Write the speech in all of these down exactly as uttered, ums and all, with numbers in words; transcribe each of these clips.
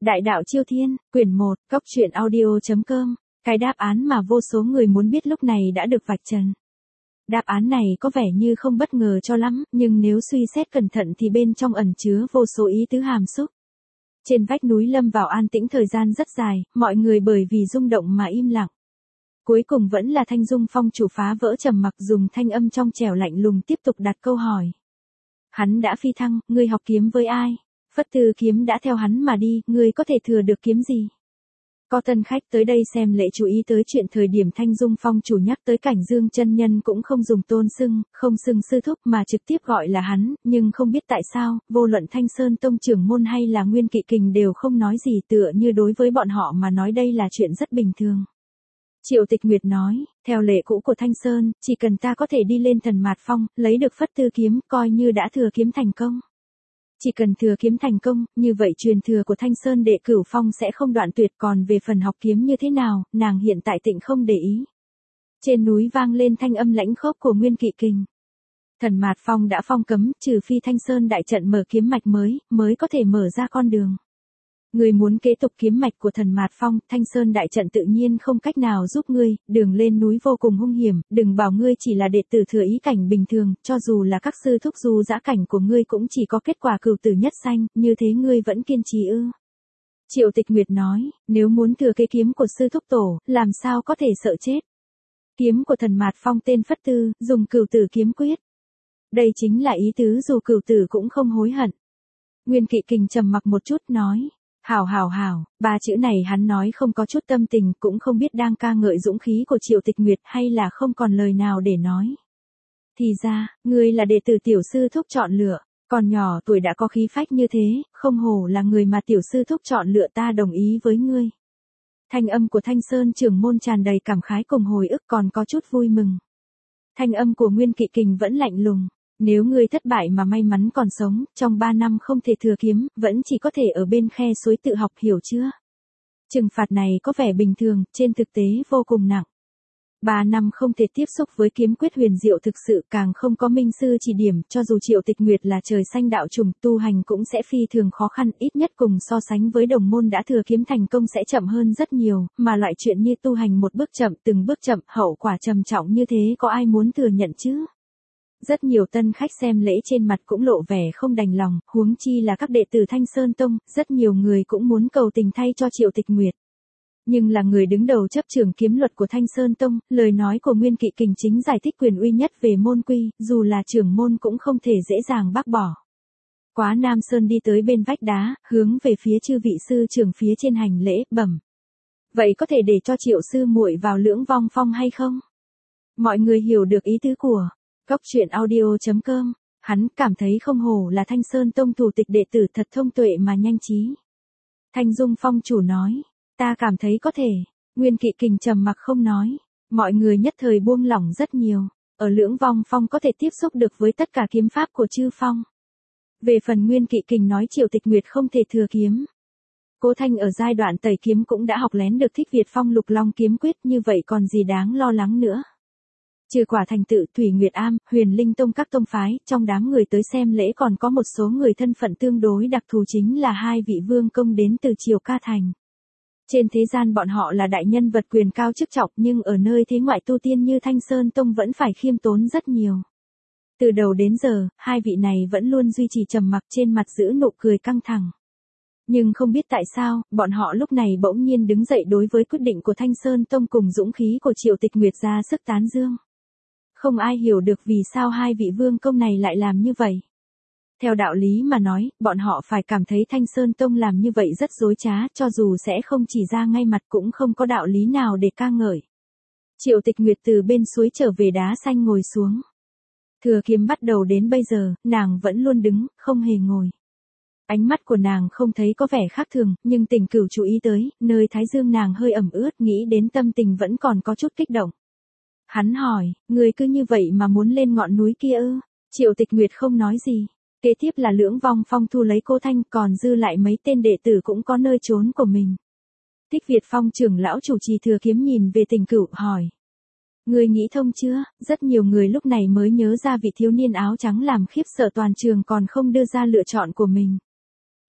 Đại đạo Chiêu Thiên, quyển một, cốc truyện audio chấm com. Cái đáp án mà vô số người muốn biết lúc này đã được vạch trần. Đáp án này có vẻ như không bất ngờ cho lắm, nhưng nếu suy xét cẩn thận thì bên trong ẩn chứa vô số ý tứ hàm xúc. Trên vách núi lâm vào an tĩnh thời gian rất dài, mọi người bởi vì rung động mà im lặng. Cuối cùng vẫn là Thanh Dung Phong chủ phá vỡ trầm mặc, dùng thanh âm trong trẻo lạnh lùng tiếp tục đặt câu hỏi. Hắn đã phi thăng, ngươi học kiếm với ai? Phất Tư kiếm đã theo hắn mà đi, ngươi có thể thừa được kiếm gì? Có tân khách tới đây xem lễ chú ý tới chuyện thời điểm Thanh Dung Phong chủ nhắc tới Cảnh Dương chân nhân cũng không dùng tôn xưng, không xưng sư thúc mà trực tiếp gọi là hắn, nhưng không biết tại sao, vô luận Thanh Sơn Tông trưởng môn hay là Nguyên Kỵ Kình đều không nói gì, tựa như đối với bọn họ mà nói đây là chuyện rất bình thường. Triệu Tịch Nguyệt nói, theo lệ cũ của Thanh Sơn, chỉ cần ta có thể đi lên Thần Mạt Phong, lấy được Phất Tư kiếm, coi như đã thừa kiếm thành công. Chỉ cần thừa kiếm thành công, như vậy truyền thừa của Thanh Sơn Đệ Cửu Phong sẽ không đoạn tuyệt, còn về phần học kiếm như thế nào, nàng hiện tại tịnh không để ý. Trên núi vang lên thanh âm lãnh khốc của Nguyên Kỵ Kình. Thần Mạt Phong đã phong cấm, trừ phi Thanh Sơn đại trận mở kiếm mạch mới, mới có thể mở ra con đường. Ngươi muốn kế tục kiếm mạch của Thần Mạt Phong, Thanh Sơn đại trận tự nhiên không cách nào giúp ngươi, đường lên núi vô cùng hung hiểm, đừng bảo ngươi chỉ là đệ tử thừa ý cảnh bình thường, cho dù là các sư thúc du dã cảnh của ngươi cũng chỉ có kết quả cửu tử nhất sanh, như thế ngươi vẫn kiên trì ư? Triệu Tịch Nguyệt nói, nếu muốn thừa kế kiếm của sư thúc tổ, làm sao có thể sợ chết? Kiếm của Thần Mạt Phong tên Phất Tư, dùng cửu tử kiếm quyết. Đây chính là ý tứ dù cửu tử cũng không hối hận. Nguyên Kỵ Kình trầm mặc một chút nói. Hảo hảo hảo, ba chữ này hắn nói không có chút tâm tình, cũng không biết đang ca ngợi dũng khí của Triệu Tịch Nguyệt hay là không còn lời nào để nói. Thì ra, ngươi là đệ tử tiểu sư thúc chọn lựa, còn nhỏ tuổi đã có khí phách như thế, không hổ là người mà tiểu sư thúc chọn lựa, ta đồng ý với ngươi. Thanh âm của Thanh Sơn trưởng môn tràn đầy cảm khái cùng hồi ức, còn có chút vui mừng. Thanh âm của Nguyên Kỵ Kình vẫn lạnh lùng. Nếu ngươi thất bại mà may mắn còn sống, trong ba năm không thể thừa kiếm, vẫn chỉ có thể ở bên khe suối tự học, hiểu chưa? Trừng phạt này có vẻ bình thường, trên thực tế vô cùng nặng. Ba năm không thể tiếp xúc với kiếm quyết huyền diệu thực sự, càng không có minh sư chỉ điểm, cho dù Triệu Tịch Nguyệt là trời xanh đạo trùng, tu hành cũng sẽ phi thường khó khăn, ít nhất cùng so sánh với đồng môn đã thừa kiếm thành công sẽ chậm hơn rất nhiều, mà loại chuyện như tu hành một bước chậm, từng bước chậm, hậu quả trầm trọng như thế có ai muốn thừa nhận chứ? Rất nhiều tân khách xem lễ trên mặt cũng lộ vẻ không đành lòng, huống chi là các đệ tử Thanh Sơn Tông, rất nhiều người cũng muốn cầu tình thay cho Triệu Tịch Nguyệt. Nhưng là người đứng đầu chấp trưởng kiếm luật của Thanh Sơn Tông, lời nói của Nguyên Kỵ Kình chính giải thích quyền uy nhất về môn quy, dù là trưởng môn cũng không thể dễ dàng bác bỏ. Quá Nam Sơn đi tới bên vách đá, hướng về phía chư vị sư trưởng phía trên hành lễ, bẩm. Vậy có thể để cho Triệu sư muội vào Lưỡng Vong Phong hay không? Mọi người hiểu được ý tứ của cốc truyện audio chấm com, hắn cảm thấy không hổ là Thanh Sơn Tông thủ tịch đệ tử, thật thông tuệ mà nhanh trí. Thanh Dung Phong chủ nói, ta cảm thấy có thể. Nguyên Kỵ Kình trầm mặc không nói, mọi người nhất thời buông lỏng rất nhiều, ở Lưỡng Vong Phong có thể tiếp xúc được với tất cả kiếm pháp của chư phong. Về phần Nguyên Kỵ Kình nói Triệu Tịch Nguyệt không thể thừa kiếm. Cố Thanh ở giai đoạn tẩy kiếm cũng đã học lén được Thích Việt Phong Lục Long kiếm quyết, như vậy còn gì đáng lo lắng nữa. Trừ quả thành tự, Thủy Nguyệt Am, Huyền Linh Tông các tông phái, trong đám người tới xem lễ còn có một số người thân phận tương đối đặc thù, chính là hai vị vương công đến từ Triều Ca Thành. Trên thế gian bọn họ là đại nhân vật quyền cao chức trọng, nhưng ở nơi thế ngoại tu tiên như Thanh Sơn Tông vẫn phải khiêm tốn rất nhiều. Từ đầu đến giờ, hai vị này vẫn luôn duy trì trầm mặc, trên mặt giữ nụ cười căng thẳng. Nhưng không biết tại sao, bọn họ lúc này bỗng nhiên đứng dậy đối với quyết định của Thanh Sơn Tông cùng dũng khí của Triệu Tịch Nguyệt ra sức tán dương. Không ai hiểu được vì sao hai vị vương công này lại làm như vậy. Theo đạo lý mà nói, bọn họ phải cảm thấy Thanh Sơn Tông làm như vậy rất dối trá, cho dù sẽ không chỉ ra ngay mặt cũng không có đạo lý nào để ca ngợi. Triệu Tịch Nguyệt từ bên suối trở về đá xanh ngồi xuống. Thừa kiếm bắt đầu đến bây giờ, nàng vẫn luôn đứng, không hề ngồi. Ánh mắt của nàng không thấy có vẻ khác thường, nhưng Tình Cửu chú ý tới, nơi thái dương nàng hơi ẩm ướt, nghĩ đến tâm tình vẫn còn có chút kích động. Hắn hỏi, người cứ như vậy mà muốn lên ngọn núi kia ư? Triệu Tịch Nguyệt không nói gì. Kế tiếp là Lưỡng Vong Phong thu lấy Cố Thanh, còn dư lại mấy tên đệ tử cũng có nơi trốn của mình. Thích Việt Phong trưởng lão chủ trì thừa kiếm nhìn về Tình Cửu, hỏi. Người nghĩ thông chưa? Rất nhiều người lúc này mới nhớ ra vị thiếu niên áo trắng làm khiếp sợ toàn trường còn không đưa ra lựa chọn của mình.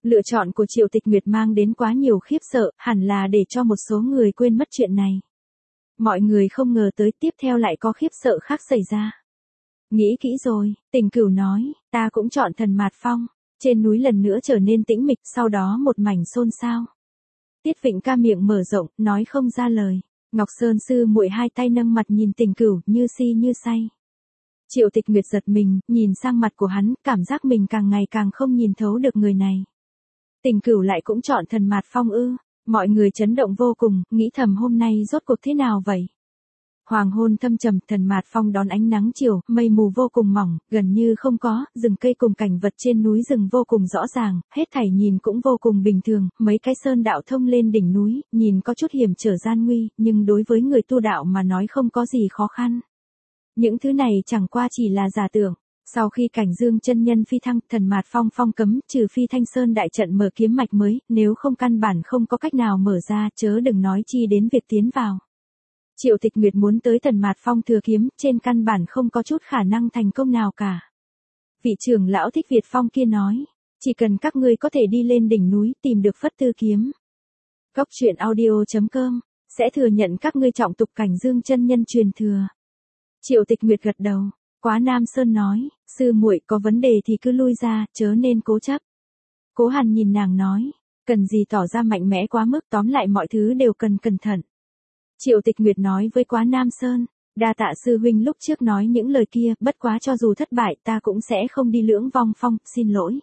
Lựa chọn của Triệu Tịch Nguyệt mang đến quá nhiều khiếp sợ, hẳn là để cho một số người quên mất chuyện này. Mọi người không ngờ tới tiếp theo lại có khiếp sợ khác xảy ra. Nghĩ kỹ rồi, Tình Cửu nói, ta cũng chọn Thần Mạt Phong. Trên núi lần nữa trở nên tĩnh mịch, sau đó một mảnh xôn xao. Tiết Vịnh Ca miệng mở rộng, nói không ra lời. Ngọc Sơn sư muội hai tay nâng mặt nhìn Tình Cửu, như si như say. Triệu Tịch Nguyệt giật mình, nhìn sang mặt của hắn, cảm giác mình càng ngày càng không nhìn thấu được người này. Tình Cửu lại cũng chọn Thần Mạt Phong ư? Mọi người chấn động vô cùng, nghĩ thầm hôm nay rốt cuộc thế nào vậy? Hoàng hôn thâm trầm, Thần Mạt Phong đón ánh nắng chiều, mây mù vô cùng mỏng, gần như không có, rừng cây cùng cảnh vật trên núi rừng vô cùng rõ ràng, hết thảy nhìn cũng vô cùng bình thường, mấy cái sơn đạo thông lên đỉnh núi, nhìn có chút hiểm trở gian nguy, nhưng đối với người tu đạo mà nói không có gì khó khăn. Những thứ này chẳng qua chỉ là giả tưởng. Sau khi Cảnh Dương chân nhân phi thăng, Thần Mạt Phong phong cấm, trừ phi Thanh Sơn đại trận mở kiếm mạch mới, nếu không căn bản không có cách nào mở ra, chớ đừng nói chi đến việc tiến vào. Triệu Tịch Nguyệt muốn tới Thần Mạt Phong thừa kiếm, trên căn bản không có chút khả năng thành công nào cả. Vị trưởng lão Thích Việt Phong kia nói, chỉ cần các ngươi có thể đi lên đỉnh núi, tìm được Phất Tư kiếm. Góc truyện audio chấm com sẽ thừa nhận các ngươi trọng tục Cảnh Dương chân nhân truyền thừa. Triệu Tịch Nguyệt gật đầu. Quá Nam Sơn nói, sư muội có vấn đề thì cứ lui ra, chớ nên cố chấp. Cố Hàn nhìn nàng nói, cần gì tỏ ra mạnh mẽ quá mức, tóm lại mọi thứ đều cần cẩn thận. Triệu Tịch Nguyệt nói với Quá Nam Sơn, đa tạ sư huynh lúc trước nói những lời kia, bất quá cho dù thất bại ta cũng sẽ không đi Lưỡng Vong Phong, xin lỗi.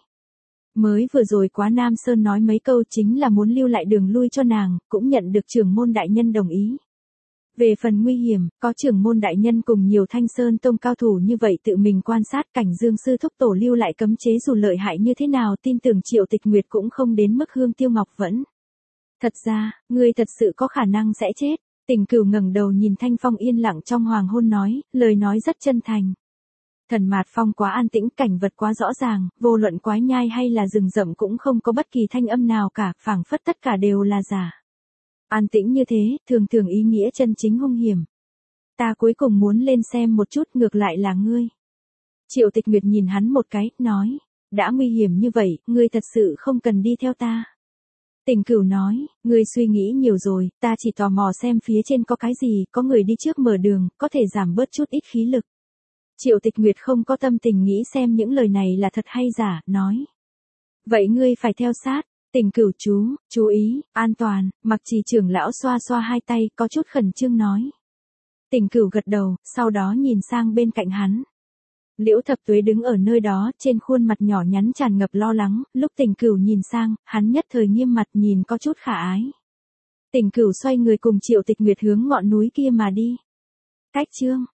Mới vừa rồi Quá Nam Sơn nói mấy câu chính là muốn lưu lại đường lui cho nàng, cũng nhận được trưởng môn đại nhân đồng ý. Về phần nguy hiểm, có trưởng môn đại nhân cùng nhiều Thanh Sơn tông cao thủ như vậy tự mình quan sát, Cảnh Dương sư thúc tổ lưu lại cấm chế dù lợi hại như thế nào, tin tưởng Triệu Tịch Nguyệt cũng không đến mức hương tiêu ngọc vẫn. Thật ra, ngươi thật sự có khả năng sẽ chết. Tình Cửu ngẩng đầu nhìn Thanh Phong yên lặng trong hoàng hôn nói, lời nói rất chân thành. Thần Mạt Phong quá an tĩnh, cảnh vật quá rõ ràng, vô luận quái nhai hay là rừng rậm cũng không có bất kỳ thanh âm nào cả, phảng phất tất cả đều là giả. An tĩnh như thế, thường thường ý nghĩa chân chính hung hiểm. Ta cuối cùng muốn lên xem một chút, ngược lại là ngươi. Triệu Tịch Nguyệt nhìn hắn một cái, nói, đã nguy hiểm như vậy, ngươi thật sự không cần đi theo ta. Tình Cửu nói, ngươi suy nghĩ nhiều rồi, ta chỉ tò mò xem phía trên có cái gì, có người đi trước mở đường, có thể giảm bớt chút ít khí lực. Triệu Tịch Nguyệt không có tâm tình nghĩ xem những lời này là thật hay giả, nói. Vậy ngươi phải theo sát. Tình Cửu chú, chú ý, an toàn, Mặc Trì trưởng lão xoa xoa hai tay, có chút khẩn trương nói. Tình Cửu gật đầu, sau đó nhìn sang bên cạnh hắn. Liễu Thập Tuế đứng ở nơi đó, trên khuôn mặt nhỏ nhắn tràn ngập lo lắng, lúc Tình Cửu nhìn sang, hắn nhất thời nghiêm mặt nhìn có chút khả ái. Tình Cửu xoay người cùng Triệu Tịch Nguyệt hướng ngọn núi kia mà đi. Cách chương